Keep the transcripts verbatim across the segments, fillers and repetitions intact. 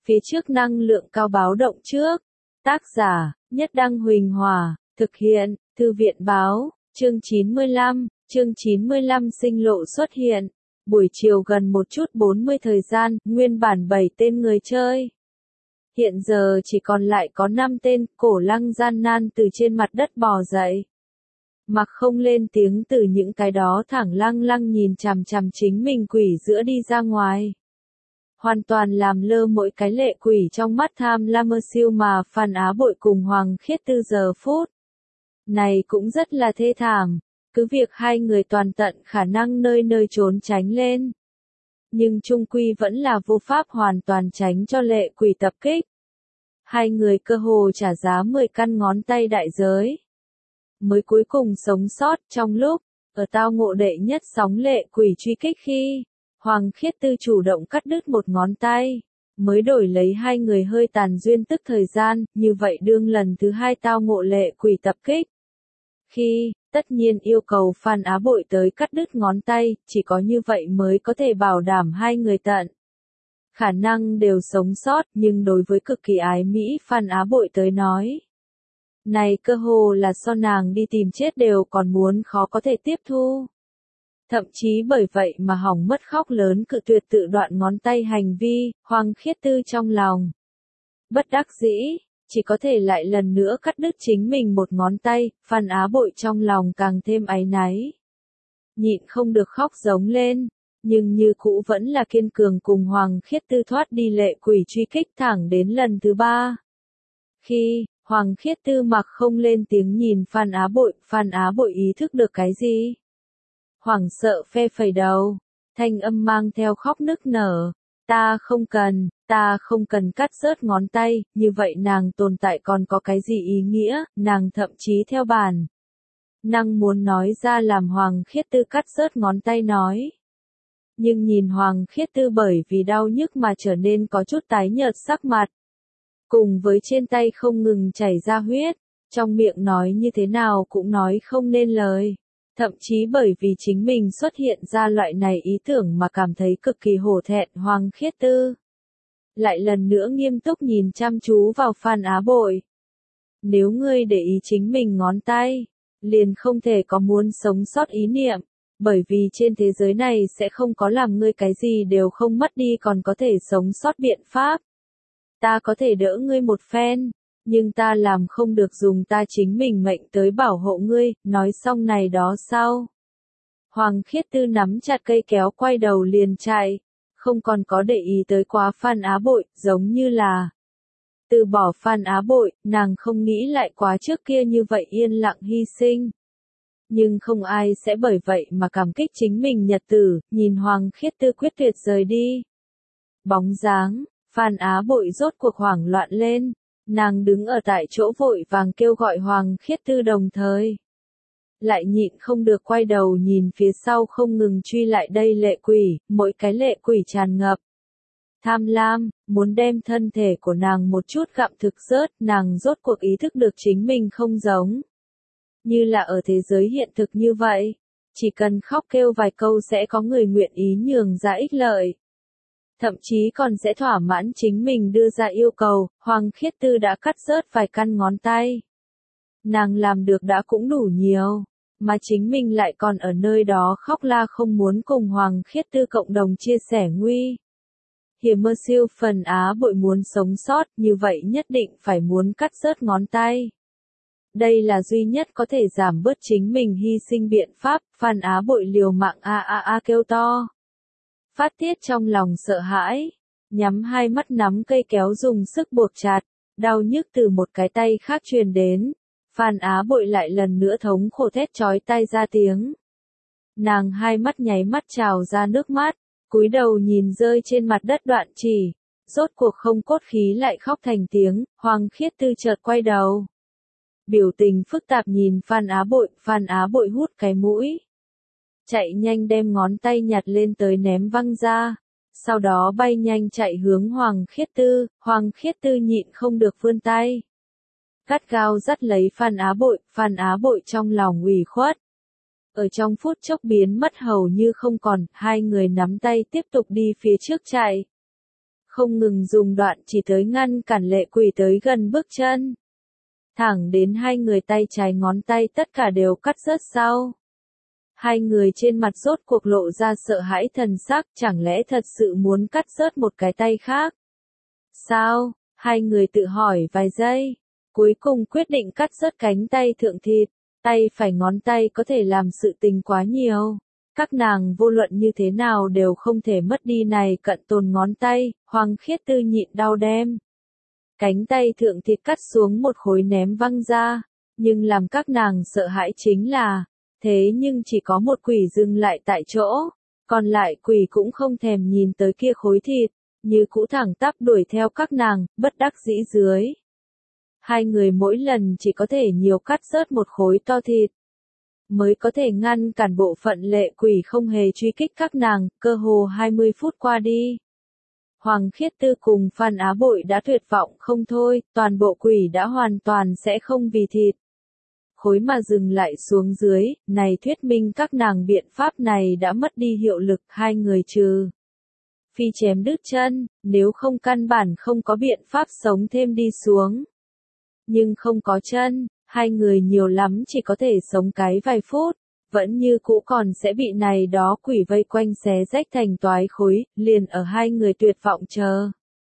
phía trước năng lượng cao báo động trước. Tác giả, Nhất Đăng Huỳnh Hòa, thực hiện, Thư viện Báo, chương chín mươi lăm, chương chín mươi lăm sinh lộ xuất hiện. Buổi chiều gần một chút bốn mươi thời gian, nguyên bản bảy tên người chơi. Hiện giờ chỉ còn lại có năm tên, Cổ Lăng gian nan từ trên mặt đất bò dậy. Mặc không lên tiếng từ những cái đó thẳng lăng lăng nhìn chằm chằm chính mình quỷ giữa đi ra ngoài. Hoàn toàn làm lơ mỗi cái lệ quỷ trong mắt tham lam siêu mà Phan Á Bội cùng Hoàng Khiết Tư giờ phút. Này cũng rất là thê thảm, cứ việc hai người toàn tận khả năng nơi nơi trốn tránh lên. Nhưng chung quy vẫn là vô pháp hoàn toàn tránh cho lệ quỷ tập kích. Hai người cơ hồ trả giá mười căn ngón tay đại giới. Mới cuối cùng sống sót trong lúc, ở tao ngộ đệ nhất sóng lệ quỷ truy kích khi, Hoàng Khiết Tư chủ động cắt đứt một ngón tay, mới đổi lấy hai người hơi tàn duyên tức thời gian, như vậy đương lần thứ hai tao ngộ lệ quỷ tập kích. Khi, tất nhiên yêu cầu Phan Á Bội tới cắt đứt ngón tay, chỉ có như vậy mới có thể bảo đảm hai người tận. Khả năng đều sống sót, nhưng đối với cực kỳ ái Mỹ Phan Á Bội tới nói. Này cơ hồ là so nàng đi tìm chết đều còn muốn khó có thể tiếp thu. Thậm chí bởi vậy mà hỏng mất khóc lớn cự tuyệt tự đoạn ngón tay hành vi, Hoàng Khiết Tư trong lòng. Bất đắc dĩ, chỉ có thể lại lần nữa cắt đứt chính mình một ngón tay, Phan Á Bội trong lòng càng thêm áy náy. Nhịn không được khóc giống lên, nhưng như cũ vẫn là kiên cường cùng Hoàng Khiết Tư thoát đi lệ quỷ truy kích thẳng đến lần thứ ba. Khi, Hoàng Khiết Tư mặc không lên tiếng nhìn Phan Á Bội, Phan Á Bội ý thức được cái gì? Hoảng sợ phe phẩy đầu, thanh âm mang theo khóc nức nở, ta không cần, ta không cần cắt rớt ngón tay, như vậy nàng tồn tại còn có cái gì ý nghĩa, nàng thậm chí theo bản. Năng muốn nói ra làm Hoàng Khiết Tư cắt rớt ngón tay nói. Nhưng nhìn Hoàng Khiết Tư bởi vì đau nhức mà trở nên có chút tái nhợt sắc mặt. Cùng với trên tay không ngừng chảy ra huyết, trong miệng nói như thế nào cũng nói không nên lời. Thậm chí bởi vì chính mình xuất hiện ra loại này ý tưởng mà cảm thấy cực kỳ hổ thẹn Hoàng Khiết Tư. Lại lần nữa nghiêm túc nhìn chăm chú vào Phan Á Bội. Nếu ngươi để ý chính mình ngón tay, liền không thể có muốn sống sót ý niệm, bởi vì trên thế giới này sẽ không có làm ngươi cái gì đều không mất đi còn có thể sống sót biện pháp. Ta có thể đỡ ngươi một phen. Nhưng ta làm không được dùng ta chính mình mệnh tới bảo hộ ngươi, nói xong này đó sau. Hoàng Khiết Tư nắm chặt cây kéo quay đầu liền chạy, không còn có để ý tới quá Phan Á Bội, giống như là từ bỏ Phan Á Bội, nàng không nghĩ lại quá trước kia như vậy yên lặng hy sinh. Nhưng không ai sẽ bởi vậy mà cảm kích chính mình nhật tử, nhìn Hoàng Khiết Tư quyết tuyệt rời đi. Bóng dáng, Phan Á Bội rốt cuộc hoảng loạn lên. Nàng đứng ở tại chỗ vội vàng kêu gọi Hoàng Khiết Tư đồng thời. Lại nhịn không được quay đầu nhìn phía sau không ngừng truy lại đây lệ quỷ, mỗi cái lệ quỷ tràn ngập. Tham lam, muốn đem thân thể của nàng một chút gặm thực rớt, nàng rốt cuộc ý thức được chính mình không giống. Như là ở thế giới hiện thực như vậy, chỉ cần khóc kêu vài câu sẽ có người nguyện ý nhường ra ích lợi. Thậm chí còn sẽ thỏa mãn chính mình đưa ra yêu cầu, Hoàng Khiết Tư đã cắt rớt vài căn ngón tay. Nàng làm được đã cũng đủ nhiều, mà chính mình lại còn ở nơi đó khóc la không muốn cùng Hoàng Khiết Tư cộng đồng chia sẻ nguy. Hiểm mơ siêu Phan Á Bội muốn sống sót, như vậy nhất định phải muốn cắt rớt ngón tay. Đây là duy nhất có thể giảm bớt chính mình hy sinh biện pháp, Phan Á Bội liều mạng a a a kêu to. Phát tiết trong lòng sợ hãi, nhắm hai mắt nắm cây kéo dùng sức buộc chặt, đau nhức từ một cái tay khác truyền đến. Phan Á Bội lại lần nữa thống khổ thét chói tai ra tiếng. Nàng hai mắt nháy mắt trào ra nước mắt, cúi đầu nhìn rơi trên mặt đất đoạn chỉ, rốt cuộc không cốt khí lại khóc thành tiếng, Hoàng Khiết Tư chợt quay đầu. Biểu tình phức tạp nhìn Phan Á Bội, Phan Á Bội hút cái mũi. Chạy nhanh đem ngón tay nhặt lên tới ném văng ra, sau đó bay nhanh chạy hướng Hoàng Khiết Tư, Hoàng Khiết Tư nhịn không được vươn tay. Gắt gao dắt lấy Phan Á Bội, Phan Á Bội trong lòng ủy khuất. Ở trong phút chốc biến mất hầu như không còn, hai người nắm tay tiếp tục đi phía trước chạy. không ngừng dùng đoạn chỉ tới ngăn cản lệ quỷ tới gần bước chân. Thẳng đến hai người tay trái ngón tay tất cả đều cắt rớt sau. Hai người trên mặt rốt cuộc lộ ra sợ hãi thần sắc, chẳng lẽ thật sự muốn cắt rớt một cái tay khác? Sao? Hai người tự hỏi vài giây, cuối cùng quyết định cắt rớt cánh tay thượng thịt, tay phải ngón tay có thể làm sự tình quá nhiều. Các nàng vô luận như thế nào đều không thể mất đi này cận tồn ngón tay, Hoàng Khiết Tư nhịn đau đem. Cánh tay thượng thịt cắt xuống một khối ném văng ra, nhưng làm các nàng sợ hãi chính là, thế nhưng chỉ có một quỷ dừng lại tại chỗ, còn lại quỷ cũng không thèm nhìn tới kia khối thịt, như cũ thẳng tắp đuổi theo các nàng, bất đắc dĩ dưới. Hai người mỗi lần chỉ có thể nhiều cắt rớt một khối to thịt, mới có thể ngăn cản bộ phận lệ quỷ không hề truy kích các nàng, cơ hồ hai mươi phút qua đi. Hoàng Khiết Tư cùng Phan Á Bội đã tuyệt vọng không thôi, toàn bộ quỷ đã hoàn toàn sẽ không vì thịt khối mà dừng lại xuống dưới, này thuyết minh các nàng biện pháp này đã mất đi hiệu lực, hai người trừ phi chém đứt chân, nếu không căn bản không có biện pháp sống thêm đi xuống. Nhưng không có chân, hai người nhiều lắm chỉ có thể sống cái vài phút, vẫn như cũ còn sẽ bị này đó quỷ vây quanh xé rách thành toái khối, liền ở hai người tuyệt vọng chờ.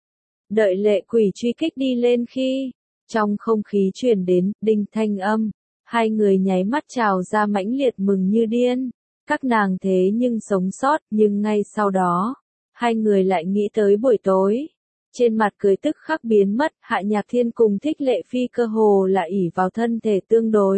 Đợi lệ quỷ truy kích đi lên khi, trong không khí truyền đến, đinh thanh âm, hai người nháy mắt trào ra mãnh liệt mừng như điên, các nàng thế nhưng sống sót, nhưng ngay sau đó, hai người lại nghĩ tới buổi tối. Trên mặt cười tức khắc biến mất, Hạ Nhạc Thiên cùng Thích Lệ Phi cơ hồ là ỷ vào thân thể tương đối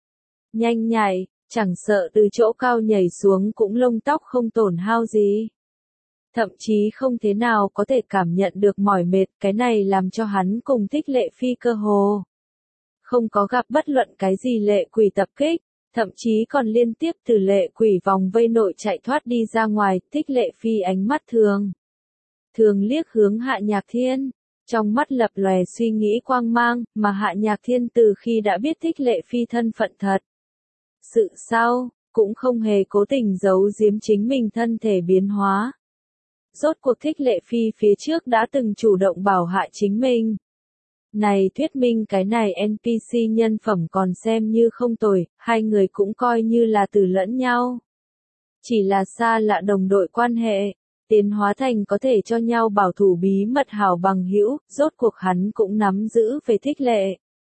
nhanh nhạy, chẳng sợ từ chỗ cao nhảy xuống cũng lông tóc không tổn hao gì. Thậm chí không thế nào có thể cảm nhận được mỏi mệt, cái này làm cho hắn cùng Thích Lệ Phi cơ hồ không có gặp bất luận cái gì lệ quỷ tập kích, thậm chí còn liên tiếp từ lệ quỷ vòng vây nội chạy thoát đi ra ngoài. Thích Lệ Phi ánh mắt thường thường liếc hướng Hạ Nhạc Thiên, trong mắt lập lòe suy nghĩ quang mang, mà Hạ Nhạc Thiên từ khi đã biết Thích Lệ Phi thân phận thật sự sau, cũng không hề cố tình giấu giếm chính mình thân thể biến hóa. Rốt cuộc Thích Lệ Phi phía trước đã từng chủ động bảo hại chính mình. Này thuyết minh cái này en pê xê nhân phẩm còn xem như không tồi, hai người cũng coi như là từ lẫn nhau. Chỉ là xa lạ đồng đội quan hệ, tiến hóa thành có thể cho nhau bảo thủ bí mật hảo bằng hữu, rốt cuộc hắn cũng nắm giữ về Thích Lệ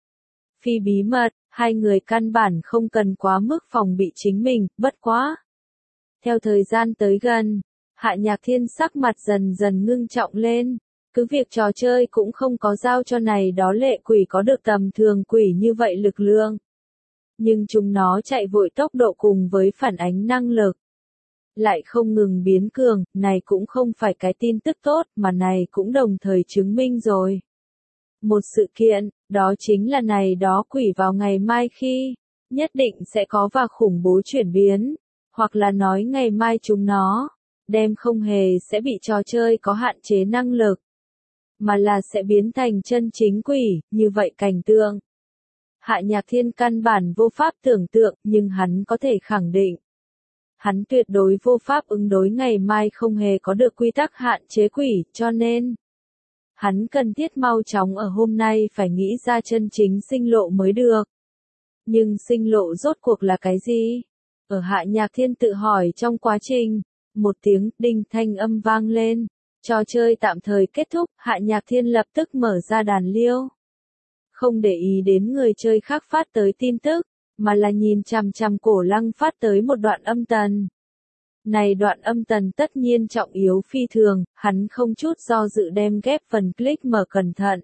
Phi bí mật, hai người căn bản không cần quá mức phòng bị chính mình, bất quá. Theo thời gian tới gần, Hạ Nhạc Thiên sắc mặt dần dần ngưng trọng lên, cứ việc trò chơi cũng không có giao cho này đó lệ quỷ có được tầm thường quỷ như vậy lực lượng. Nhưng chúng nó chạy vội tốc độ cùng với phản ánh năng lực lại không ngừng biến cường, này cũng không phải cái tin tức tốt, mà này cũng đồng thời chứng minh rồi. Một sự kiện, đó chính là này đó quỷ vào ngày mai khi, nhất định sẽ có và khủng bố chuyển biến, hoặc là nói ngày mai chúng nó, đem không hề sẽ bị trò chơi có hạn chế năng lực, mà là sẽ biến thành chân chính quỷ, như vậy cảnh tượng. Hạ Nhạc Thiên căn bản vô pháp tưởng tượng, nhưng hắn có thể khẳng định. Hắn tuyệt đối vô pháp ứng đối ngày mai không hề có được quy tắc hạn chế quỷ, cho nên hắn cần thiết mau chóng ở hôm nay phải nghĩ ra chân chính sinh lộ mới được. Nhưng sinh lộ rốt cuộc là cái gì? Ở Hạ Nhạc Thiên tự hỏi trong quá trình, một tiếng đinh thanh âm vang lên, trò chơi tạm thời kết thúc, Hạ Nhạc Thiên lập tức mở ra đàn liêu. Không để ý đến người chơi khác phát tới tin tức, mà là nhìn chằm chằm Cổ Lăng phát tới một đoạn âm tần. Này đoạn âm tần tất nhiên trọng yếu phi thường, hắn không chút do dự đem ghép phần click mở cẩn thận.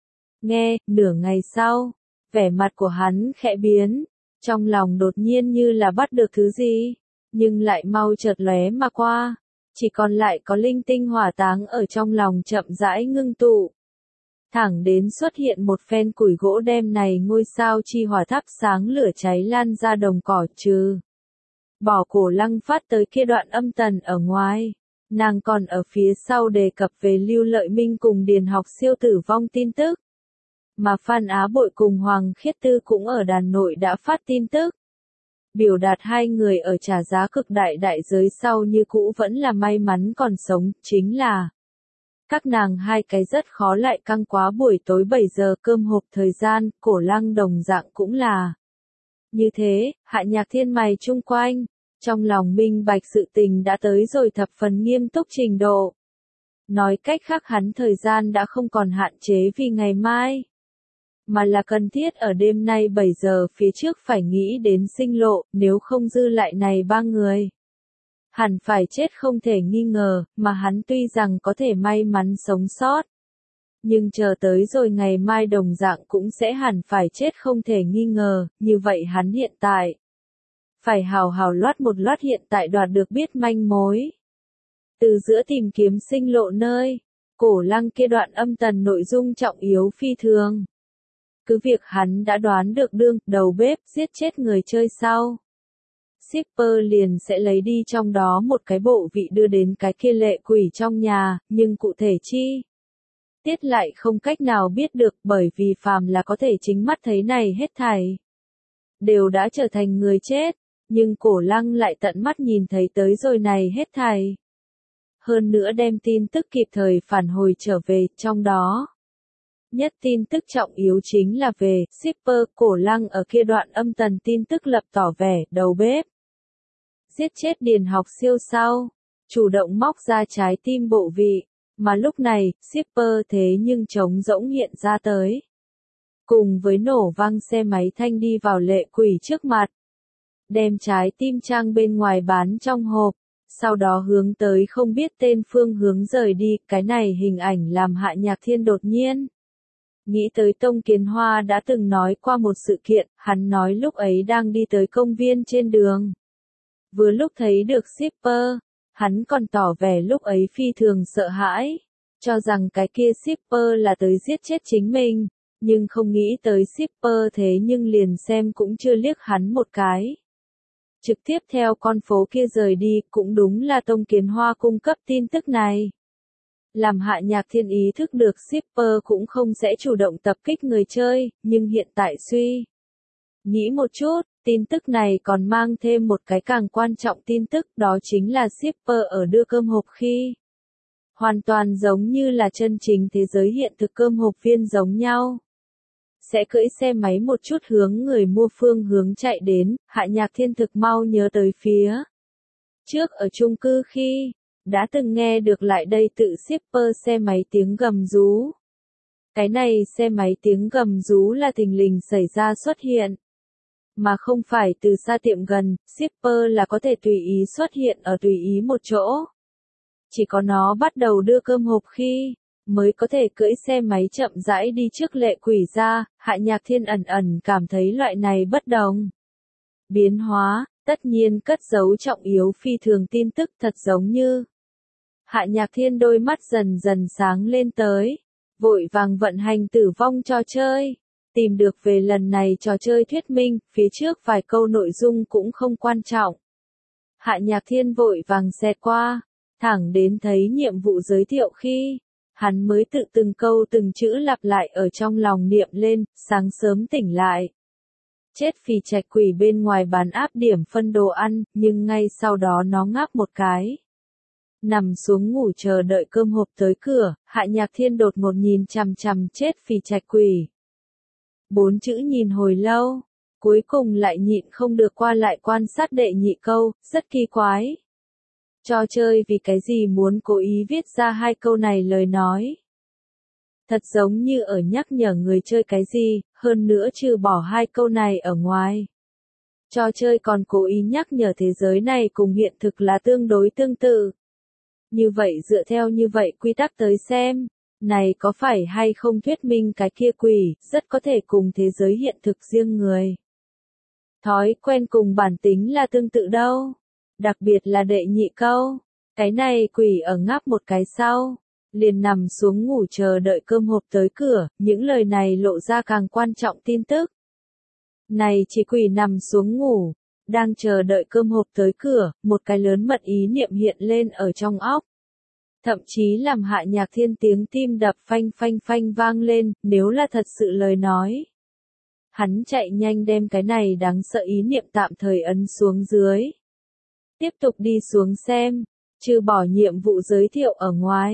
Nghe, nửa ngày sau, vẻ mặt của hắn khẽ biến, trong lòng đột nhiên như là bắt được thứ gì, nhưng lại mau chợt lóe mà qua, chỉ còn lại có linh tinh hỏa táng ở trong lòng chậm rãi ngưng tụ. Thẳng đến xuất hiện một phen củi gỗ đem này ngôi sao chi hỏa thắp sáng lửa cháy lan ra đồng cỏ trừ. Bỏ Cổ Lăng phát tới kia đoạn âm tần ở ngoài, nàng còn ở phía sau đề cập về Lưu Lợi Minh cùng Điền Học Siêu tử vong tin tức. Mà Phan Á Bội cùng Hoàng Khiết Tư cũng ở đàn nội đã phát tin tức. Biểu đạt hai người ở trả giá cực đại đại giới sau như cũ vẫn là may mắn còn sống, chính là Các nàng hai cái rất khó lại căng quá buổi tối bảy giờ cơm hộp thời gian, Cổ Lăng đồng dạng cũng là. Như thế, Hạ Nhạc Thiên mày chung quanh, trong lòng minh bạch sự tình đã tới rồi thập phần nghiêm túc trình độ. Nói cách khác hắn thời gian đã không còn hạn chế vì ngày mai, mà là cần thiết ở đêm nay bảy giờ phía trước phải nghĩ đến sinh lộ, nếu không dư lại này ba người. Hẳn phải chết không thể nghi ngờ, mà hắn tuy rằng có thể may mắn sống sót. Nhưng chờ tới rồi ngày mai đồng dạng cũng sẽ hẳn phải chết không thể nghi ngờ, như vậy hắn hiện tại. Phải hào hào loát một loát hiện tại đoạt được biết manh mối. Từ giữa tìm kiếm sinh lộ nơi, Cổ Lăng kia đoạn âm tần nội dung trọng yếu phi thường. Cứ việc hắn đã đoán được đương, đầu bếp, giết chết người chơi sau. Shipper liền sẽ lấy đi trong đó một cái bộ vị đưa đến cái kia lệ quỷ trong nhà, nhưng cụ thể chi tiết lại không cách nào biết được bởi vì phàm là có thể chính mắt thấy này hết thảy. Đều đã trở thành người chết, nhưng Cổ Lăng lại tận mắt nhìn thấy tới rồi này hết thảy. Hơn nữa đem tin tức kịp thời phản hồi trở về, trong đó. Nhất tin tức trọng yếu chính là về, shipper, Cổ Lăng ở kia đoạn âm tần tin tức lập tỏ vẻ, đầu bếp. Giết chết Điền Học Siêu sau, chủ động móc ra trái tim bộ vị, mà lúc này, shipper thế nhưng trống rỗng hiện ra tới. Cùng với nổ vang xe máy thanh đi vào lệ quỷ trước mặt. Đem trái tim trang bên ngoài bán trong hộp, sau đó hướng tới không biết tên phương hướng rời đi, cái này hình ảnh làm Hạ Nhạc Thiên đột nhiên. Nghĩ tới Tông Kiến Hoa đã từng nói qua một sự kiện, hắn nói lúc ấy đang đi tới công viên trên đường. Vừa lúc thấy được shipper, hắn còn tỏ vẻ lúc ấy phi thường sợ hãi, cho rằng cái kia shipper là tới giết chết chính mình, nhưng không nghĩ tới shipper thế nhưng liền xem cũng chưa liếc hắn một cái. Trực tiếp theo con phố kia rời đi, cũng đúng là Tông Kiến Hoa cung cấp tin tức này. Làm Hạ Nhạc Thiên ý thức được shipper cũng không sẽ chủ động tập kích người chơi, nhưng hiện tại suy nghĩ một chút, tin tức này còn mang thêm một cái càng quan trọng tin tức, đó chính là shipper ở đưa cơm hộp khi. Hoàn toàn giống như là chân chính thế giới hiện thực cơm hộp viên giống nhau. Sẽ cưỡi xe máy một chút hướng người mua phương hướng chạy đến, Hạ Nhạc Thiên thực mau nhớ tới phía. Trước ở chung cư khi, đã từng nghe được lại đây tự shipper xe máy tiếng gầm rú. Cái này xe máy tiếng gầm rú là thình lình xảy ra xuất hiện. Mà không phải từ xa tiệm gần, shipper là có thể tùy ý xuất hiện ở tùy ý một chỗ. Chỉ có nó bắt đầu đưa cơm hộp khi, mới có thể cưỡi xe máy chậm rãi đi trước lệ quỷ ra, Hạ Nhạc Thiên ẩn ẩn cảm thấy loại này bất đồng. Biến hóa, tất nhiên cất giấu trọng yếu phi thường tin tức thật giống như. Hạ Nhạc Thiên đôi mắt dần dần sáng lên tới, vội vàng vận hành tử vong trò chơi. Tìm được về lần này trò chơi thuyết minh, phía trước vài câu nội dung cũng không quan trọng. Hạ Nhạc Thiên vội vàng xẹt qua, thẳng đến thấy nhiệm vụ giới thiệu khi, hắn mới tự từng câu từng chữ lặp lại ở trong lòng niệm lên, sáng sớm tỉnh lại. Chết phì trạch quỷ bên ngoài bán áp điểm phân đồ ăn, nhưng ngay sau đó nó ngáp một cái. Nằm xuống ngủ chờ đợi cơm hộp tới cửa, Hạ Nhạc Thiên đột ngột nhìn chằm chằm chết phì trạch quỷ. Bốn chữ nhìn hồi lâu, cuối cùng lại nhịn không được qua lại quan sát đệ nhị câu, rất kỳ quái. Trò chơi vì cái gì muốn cố ý viết ra hai câu này lời nói. Thật giống như ở nhắc nhở người chơi cái gì, hơn nữa trừ bỏ hai câu này ở ngoài. Trò chơi còn cố ý nhắc nhở thế giới này cùng hiện thực là tương đối tương tự. Như vậy dựa theo như vậy quy tắc tới xem, này có phải hay không thuyết minh cái kia quỷ, rất có thể cùng thế giới hiện thực riêng người. Thói quen cùng bản tính là tương tự đâu. Đặc biệt là đệ nhị câu, cái này quỷ ở ngáp một cái sau, liền nằm xuống ngủ chờ đợi cơm hộp tới cửa, những lời này lộ ra càng quan trọng tin tức. Này chỉ quỷ nằm xuống ngủ, đang chờ đợi cơm hộp tới cửa, một cái lớn mật ý niệm hiện lên ở trong óc. Thậm chí làm Hạ Nhạc Thiên tiếng tim đập phanh phanh phanh vang lên, nếu là thật sự lời nói. Hắn chạy nhanh đem cái này đáng sợ ý niệm tạm thời ấn xuống dưới. Tiếp tục đi xuống xem, trừ bỏ nhiệm vụ giới thiệu ở ngoài,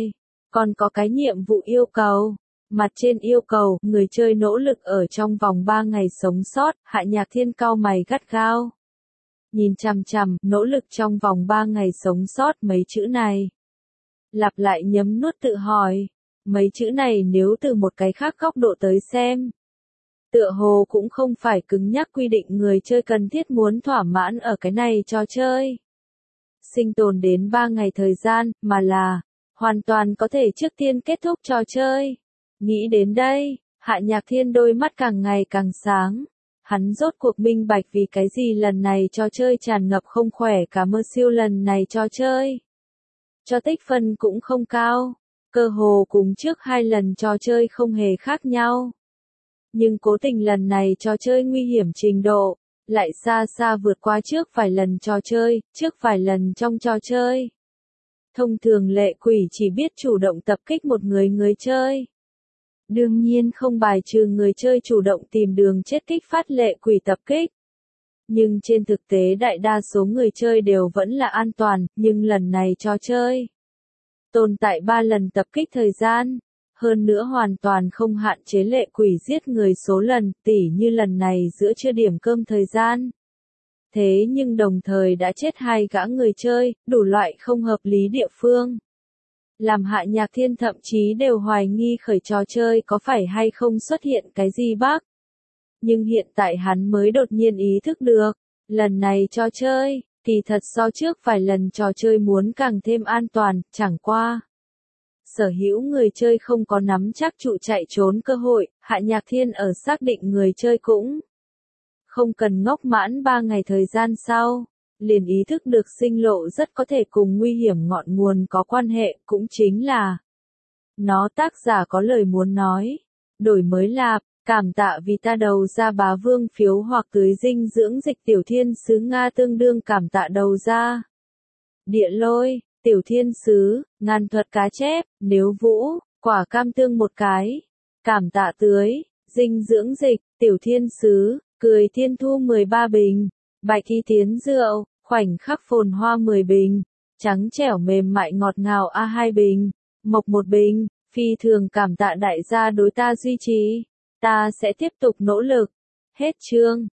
Còn có cái nhiệm vụ yêu cầu. Mặt trên yêu cầu, người chơi nỗ lực ở trong vòng ba ngày sống sót, Hạ Nhạc Thiên cau mày gắt gao. Nhìn chằm chằm, nỗ lực trong vòng ba ngày sống sót mấy chữ này. Lặp lại nhấm nuốt tự hỏi, mấy chữ này nếu từ một cái khác góc độ tới xem. Tựa hồ cũng không phải cứng nhắc quy định người chơi cần thiết muốn thỏa mãn ở cái này trò chơi. Sinh tồn đến ba ngày thời gian, mà là, hoàn toàn có thể trước tiên kết thúc trò chơi. Nghĩ đến đây, Hạ Nhạc Thiên đôi mắt càng ngày càng sáng. Hắn rốt cuộc minh bạch vì cái gì lần này trò chơi tràn ngập không khỏe cả mơ siêu lần này trò chơi. Cho tích phân cũng không cao, cơ hồ cùng trước hai lần trò chơi không hề khác nhau. Nhưng cố tình lần này trò chơi nguy hiểm trình độ, lại xa xa vượt qua trước vài lần trò chơi, trước vài lần trong trò chơi. Thông thường lệ quỷ chỉ biết chủ động tập kích một người người chơi. Đương nhiên không bài trừ người chơi chủ động tìm đường chết kích phát lệ quỷ tập kích. Nhưng trên thực tế đại đa số người chơi đều vẫn là an toàn, nhưng lần này trò chơi tồn tại ba lần tập kích thời gian, hơn nữa hoàn toàn không hạn chế lệ quỷ giết người số lần, tỉ như lần này giữa trưa điểm cơm thời gian. Thế nhưng đồng thời đã chết hai gã người chơi, đủ loại không hợp lý địa phương. Làm Hạ Nhạc Thiên thậm chí đều hoài nghi khởi trò chơi có phải hay không xuất hiện cái gì bug. Nhưng hiện tại hắn mới đột nhiên ý thức được, lần này trò chơi, thì thật so trước vài lần trò chơi muốn càng thêm an toàn, chẳng qua. Sở hữu người chơi không có nắm chắc trụ chạy trốn cơ hội, Hạ Nhạc Thiên ở xác định người chơi cũng không cần ngốc mãn ba ngày thời gian sau. Liền ý thức được sinh lộ rất có thể cùng nguy hiểm ngọn nguồn có quan hệ, cũng chính là nó tác giả có lời muốn nói. Đổi mới lạp, cảm tạ vì ta đầu ra bá vương phiếu hoặc tưới dinh dưỡng dịch tiểu thiên sứ Nga tương đương cảm tạ đầu ra. Địa lôi, tiểu thiên sứ, ngàn thuật cá chép, nếu vũ, quả cam tương một cái. Cảm tạ tưới, dinh dưỡng dịch, tiểu thiên sứ, cười thiên thu mười ba bình. Bạch y tiến rượu, khoảnh khắc phồn hoa mười bình, trắng trẻo mềm mại ngọt ngào a hai bình, mộc một bình, phi thường cảm tạ đại gia đối ta duy trì, ta sẽ tiếp tục nỗ lực. Hết chương.